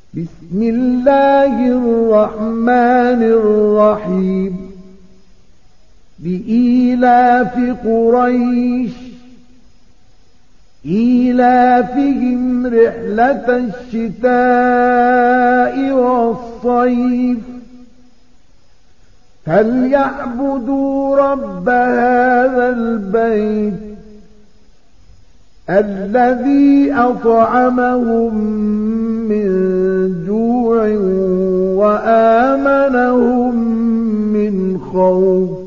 بسم الله الرحمن الرحيم لإيلاف قريش إيلافهم رحلة الشتاء والصيف فليعبدوا رب هذا البيت الذي أطعمهم من جوع وآمنهم من خوف